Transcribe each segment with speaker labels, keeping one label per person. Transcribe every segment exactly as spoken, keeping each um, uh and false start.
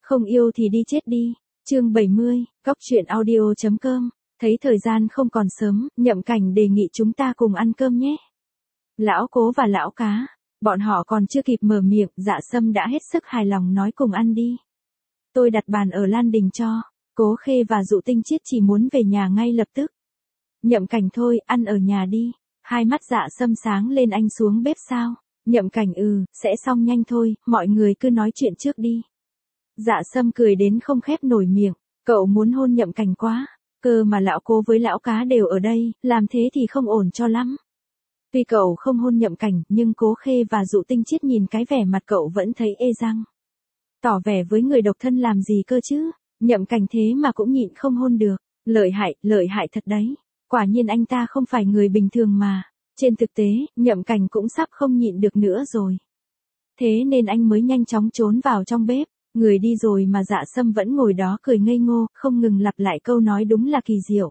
Speaker 1: Không yêu thì đi chết đi. Chương bảy mươi, Góc truyện audio chấm com. Thấy thời gian không còn sớm, Nhậm Cảnh đề nghị chúng ta cùng ăn cơm nhé. Lão Cố và lão Cá, bọn họ còn chưa kịp mở miệng, Dạ Sâm đã hết sức hài lòng nói cùng ăn đi. Tôi đặt bàn ở Lan Đình cho. Cố Khê và Dụ Tinh Chiết chỉ muốn về nhà ngay lập tức. Nhậm Cảnh thôi, ăn ở nhà đi. Hai mắt Dạ Sâm sáng lên, anh xuống bếp sao? Nhậm Cảnh ừ, sẽ xong nhanh thôi, mọi người cứ nói chuyện trước đi. Dạ Sâm cười đến không khép nổi miệng, cậu muốn hôn Nhậm Cảnh quá, cơ mà lão Cố với lão Cá đều ở đây, làm thế thì không ổn cho lắm. Tuy cậu không hôn Nhậm Cảnh, nhưng Cố Khê và Dụ Tinh Chiết nhìn cái vẻ mặt cậu vẫn thấy ê răng. Tỏ vẻ với người độc thân làm gì cơ chứ, Nhậm Cảnh thế mà cũng nhịn không hôn được, lợi hại, lợi hại thật đấy, quả nhiên anh ta không phải người bình thường mà. Trên thực tế, Nhậm Cảnh cũng sắp không nhịn được nữa rồi. Thế nên anh mới nhanh chóng trốn vào trong bếp, người đi rồi mà Dạ Sâm vẫn ngồi đó cười ngây ngô, không ngừng lặp lại câu nói đúng là kỳ diệu.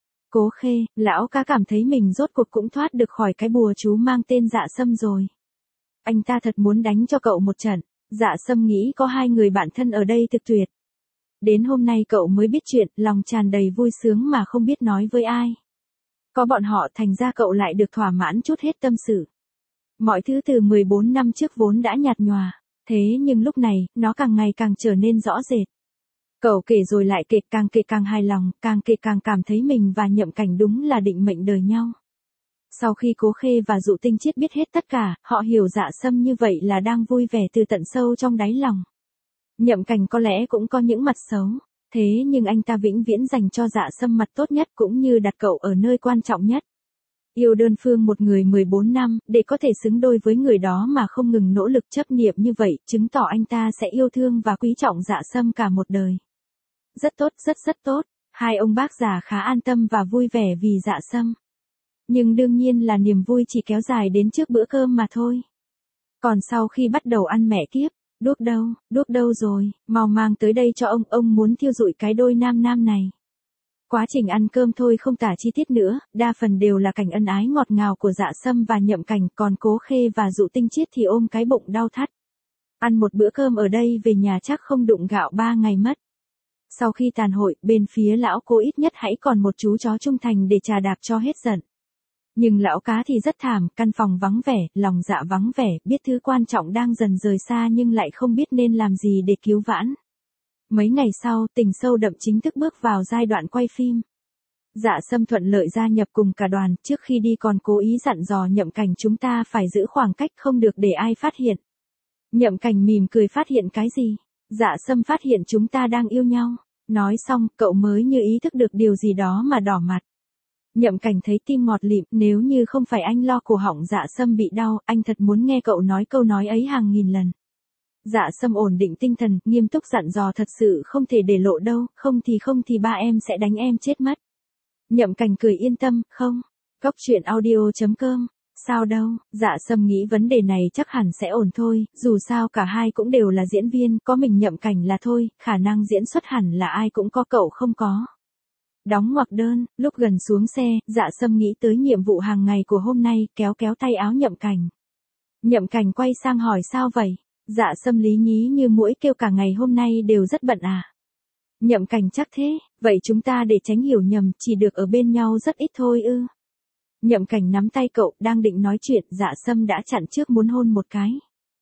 Speaker 1: Cố Khê, lão Cá cảm thấy mình rốt cuộc cũng thoát được khỏi cái bùa chú mang tên Dạ Sâm rồi. Anh ta thật muốn đánh cho cậu một trận. Dạ Sâm nghĩ có hai người bạn thân ở đây thực tuyệt. Đến hôm nay cậu mới biết chuyện, lòng tràn đầy vui sướng mà không biết nói với ai. Có bọn họ thành ra cậu lại được thỏa mãn chút hết tâm sự. Mọi thứ từ mười bốn năm trước vốn đã nhạt nhòa, thế nhưng lúc này, nó càng ngày càng trở nên rõ rệt. Cậu kể rồi lại kể, càng kể càng hài lòng, càng kể càng cảm thấy mình và Nhậm Cảnh đúng là định mệnh đời nhau. Sau khi Cố Khê và Dụ Tinh Chiết biết hết tất cả, họ hiểu Dạ Sâm như vậy là đang vui vẻ từ tận sâu trong đáy lòng. Nhậm Cảnh có lẽ cũng có những mặt xấu, thế nhưng anh ta vĩnh viễn dành cho Dạ Sâm mặt tốt nhất cũng như đặt cậu ở nơi quan trọng nhất. Yêu đơn phương một người mười bốn năm, để có thể xứng đôi với người đó mà không ngừng nỗ lực chấp niệm như vậy, chứng tỏ anh ta sẽ yêu thương và quý trọng Dạ Sâm cả một đời. Rất tốt, rất rất tốt, hai ông bác già khá an tâm và vui vẻ vì Dạ Sâm. Nhưng đương nhiên là niềm vui chỉ kéo dài đến trước bữa cơm mà thôi. Còn sau khi bắt đầu ăn mẹ kiếp, đuốc đâu, đuốc đâu rồi, mau mang tới đây cho ông, ông muốn thiêu rụi cái đôi nam nam này. Quá trình ăn cơm thôi không tả chi tiết nữa, đa phần đều là cảnh ân ái ngọt ngào của Dạ Sâm và Nhậm Cảnh, còn Cố Khê và Dụ Tinh Chiết thì ôm cái bụng đau thắt. Ăn một bữa cơm ở đây về nhà chắc không đụng gạo ba ngày mất. Sau khi tàn hội, bên phía lão Cố ít nhất hãy còn một chú chó trung thành để trà đạp cho hết giận. Nhưng lão Cá thì rất thảm, căn phòng vắng vẻ, lòng dạ vắng vẻ, biết thứ quan trọng đang dần rời xa nhưng lại không biết nên làm gì để cứu vãn. Mấy ngày sau, Tình Sâu Đậm chính thức bước vào giai đoạn quay phim. Dạ Sâm thuận lợi gia nhập cùng cả đoàn, trước khi đi còn cố ý dặn dò Nhậm Cảnh chúng ta phải giữ khoảng cách không được để ai phát hiện. Nhậm Cảnh mỉm cười, phát hiện cái gì? Dạ Sâm phát hiện chúng ta đang yêu nhau. Nói xong, cậu mới như ý thức được điều gì đó mà đỏ mặt. Nhậm Cảnh thấy tim ngọt lịm, nếu như không phải anh lo cổ họng Dạ Sâm bị đau, anh thật muốn nghe cậu nói câu nói ấy hàng nghìn lần. Dạ Sâm ổn định tinh thần, nghiêm túc dặn dò, thật sự không thể để lộ đâu, không thì không thì ba em sẽ đánh em chết mất. Nhậm Cảnh cười, yên tâm, không. Góc truyện audio chấm com. Sao đâu, Dạ Sâm nghĩ vấn đề này chắc hẳn sẽ ổn thôi, dù sao cả hai cũng đều là diễn viên, có mình Nhậm Cảnh là thôi, khả năng diễn xuất hẳn là ai cũng có, cậu không có. Đóng ngoặc đơn, lúc gần xuống xe, Dạ Sâm nghĩ tới nhiệm vụ hàng ngày của hôm nay, kéo kéo tay áo Nhậm Cảnh. Nhậm Cảnh quay sang hỏi sao vậy? Dạ Sâm lý nhí như muỗi kêu, cả ngày hôm nay đều rất bận à? Nhậm Cảnh chắc thế, vậy chúng ta để tránh hiểu nhầm, chỉ được ở bên nhau rất ít thôi ư? Nhậm Cảnh nắm tay cậu, đang định nói chuyện, Dạ Sâm đã chặn trước muốn hôn một cái.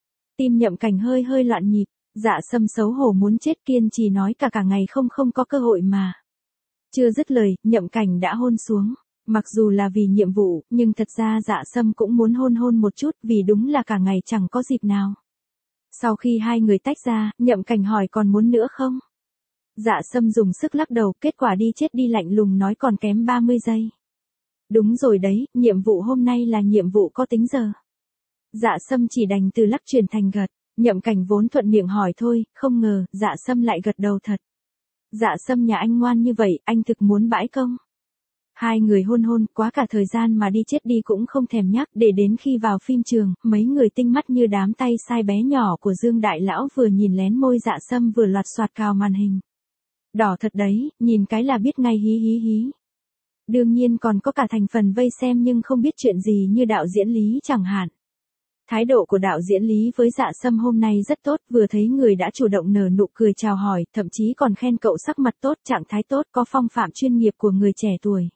Speaker 1: Tim Nhậm Cảnh hơi hơi loạn nhịp, Dạ Sâm xấu hổ muốn chết, kiên trì nói cả cả ngày không không có cơ hội mà. Chưa dứt lời, Nhậm Cảnh đã hôn xuống. Mặc dù là vì nhiệm vụ, nhưng thật ra Dạ Sâm cũng muốn hôn hôn một chút, vì đúng là cả ngày chẳng có dịp nào. Sau khi hai người tách ra, Nhậm Cảnh hỏi còn muốn nữa không? Dạ Sâm dùng sức lắc đầu, kết quả đi chết đi lạnh lùng nói còn kém ba mươi giây. Đúng rồi đấy, nhiệm vụ hôm nay là nhiệm vụ có tính giờ. Dạ Sâm chỉ đành từ lắc chuyển thành gật. Nhậm Cảnh vốn thuận miệng hỏi thôi, không ngờ, Dạ Sâm lại gật đầu thật. Dạ Sâm nhà anh ngoan như vậy, anh thực muốn bãi công. Hai người hôn hôn, quá cả thời gian mà đi chết đi cũng không thèm nhắc, để đến khi vào phim trường, mấy người tinh mắt như đám tay sai bé nhỏ của Dương Đại Lão vừa nhìn lén môi Dạ Sâm vừa loạt soạt cào màn hình. Đỏ thật đấy, nhìn cái là biết ngay, hí hí hí. Đương nhiên còn có cả thành phần vây xem nhưng không biết chuyện gì như đạo diễn Lý chẳng hạn. Thái độ của đạo diễn Lý với Dạ Sâm hôm nay rất tốt, vừa thấy người đã chủ động nở nụ cười chào hỏi, thậm chí còn khen cậu sắc mặt tốt, trạng thái tốt, có phong phạm chuyên nghiệp của người trẻ tuổi.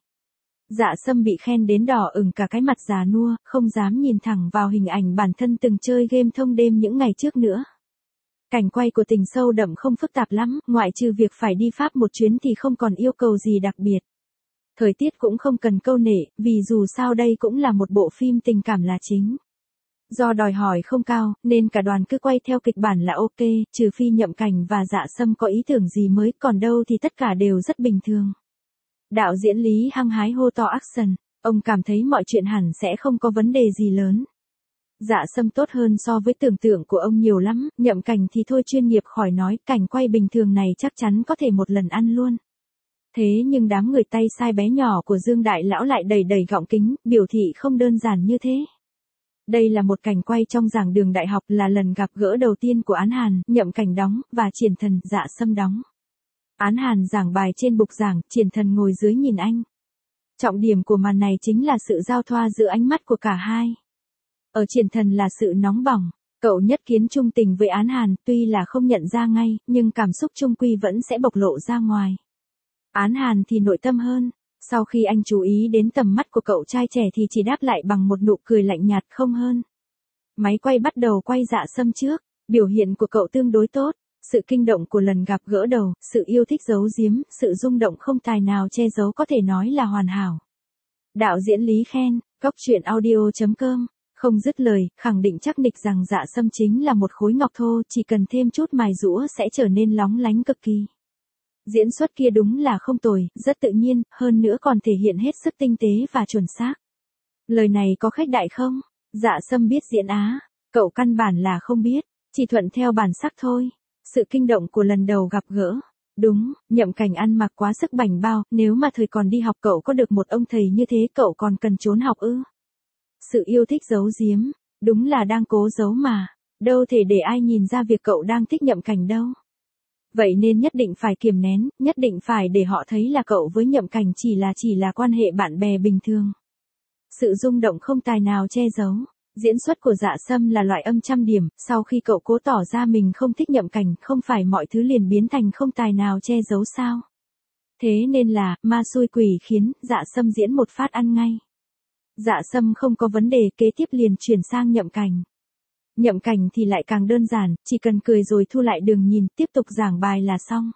Speaker 1: Dạ Sâm bị khen đến đỏ ửng cả cái mặt già nua, không dám nhìn thẳng vào hình ảnh bản thân từng chơi game thông đêm những ngày trước nữa. Cảnh quay của tình sâu đậm không phức tạp lắm, ngoại trừ việc phải đi Pháp một chuyến thì không còn yêu cầu gì đặc biệt. Thời tiết cũng không cần câu nệ, vì dù sao đây cũng là một bộ phim tình cảm là chính. Do đòi hỏi không cao, nên cả đoàn cứ quay theo kịch bản là ok, trừ phi Nhậm Cảnh và Dạ Sâm có ý tưởng gì mới, còn đâu thì tất cả đều rất bình thường. Đạo diễn Lý hăng hái hô to action, ông cảm thấy mọi chuyện hẳn sẽ không có vấn đề gì lớn. Dạ Sâm tốt hơn so với tưởng tượng của ông nhiều lắm, Nhậm Cảnh thì thôi chuyên nghiệp khỏi nói, cảnh quay bình thường này chắc chắn có thể một lần ăn luôn. Thế nhưng đám người tay sai bé nhỏ của Dương Đại Lão lại đầy đầy gọng kính, biểu thị không đơn giản như thế. Đây là một cảnh quay trong giảng đường đại học, là lần gặp gỡ đầu tiên của Án Hàn, Nhậm Cảnh đóng, và Triển Thần, Dạ Sâm đóng. Án Hàn giảng bài trên bục giảng, Triển Thần ngồi dưới nhìn anh. Trọng điểm của màn này chính là sự giao thoa giữa ánh mắt của cả hai. Ở Triển Thần là sự nóng bỏng, cậu nhất kiến trung tình với Án Hàn, tuy là không nhận ra ngay, nhưng cảm xúc chung quy vẫn sẽ bộc lộ ra ngoài. Án Hàn thì nội tâm hơn, sau khi anh chú ý đến tầm mắt của cậu trai trẻ thì chỉ đáp lại bằng một nụ cười lạnh nhạt không hơn. Máy quay bắt đầu quay Dạ Sâm trước, biểu hiện của cậu tương đối tốt, sự kinh động của lần gặp gỡ đầu, sự yêu thích giấu giếm, sự rung động không tài nào che giấu có thể nói là hoàn hảo. Đạo diễn Lý khen, góc truyện audio chấm com, không dứt lời, khẳng định chắc nịch rằng Dạ Sâm chính là một khối ngọc thô, chỉ cần thêm chút mài giũa sẽ trở nên lóng lánh cực kỳ. Diễn xuất kia đúng là không tồi, rất tự nhiên, hơn nữa còn thể hiện hết sức tinh tế và chuẩn xác. Lời này có khách đại không? Dạ Sâm biết diễn Á, cậu căn bản là không biết, chỉ thuận theo bản sắc thôi. Sự kinh động của lần đầu gặp gỡ. Đúng, Nhậm Cảnh ăn mặc quá sức bảnh bao, nếu mà thời còn đi học cậu có được một ông thầy như thế cậu còn cần trốn học ư? Sự yêu thích giấu giếm, đúng là đang cố giấu mà, đâu thể để ai nhìn ra việc cậu đang thích Nhậm Cảnh đâu. Vậy nên nhất định phải kiềm nén, nhất định phải để họ thấy là cậu với Nhậm Cảnh chỉ là chỉ là quan hệ bạn bè bình thường. Sự rung động không tài nào che giấu. Diễn xuất của Dạ Sâm là loại âm trăm điểm, sau khi cậu cố tỏ ra mình không thích Nhậm Cảnh, không phải mọi thứ liền biến thành không tài nào che giấu sao? Thế nên là, ma xui quỷ khiến, Dạ Sâm diễn một phát ăn ngay. Dạ Sâm không có vấn đề, kế tiếp liền chuyển sang Nhậm Cảnh. Nhậm Cảnh thì lại càng đơn giản, chỉ cần cười rồi thu lại đường nhìn, tiếp tục giảng bài là xong.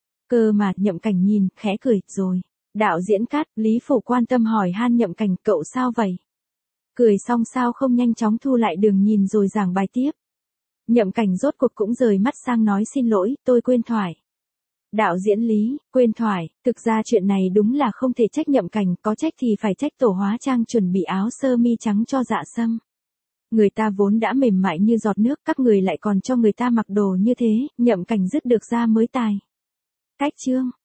Speaker 1: Cơ mà, Nhậm Cảnh nhìn, khẽ cười, rồi. Đạo diễn cắt, Lý Phủ quan tâm hỏi han Nhậm Cảnh, cậu sao vậy? Cười xong sao không nhanh chóng thu lại đường nhìn rồi giảng bài tiếp. Nhậm Cảnh rốt cuộc cũng rời mắt sang nói xin lỗi, tôi quên thoại. Đạo diễn Lý, quên thoại, thực ra chuyện này đúng là không thể trách Nhậm Cảnh, có trách thì phải trách tổ hóa trang chuẩn bị áo sơ mi trắng cho Dạ Sâm. Người ta vốn đã mềm mại như giọt nước, các người lại còn cho người ta mặc đồ như thế, Nhậm Cảnh dứt được ra mới tài. Cách chương.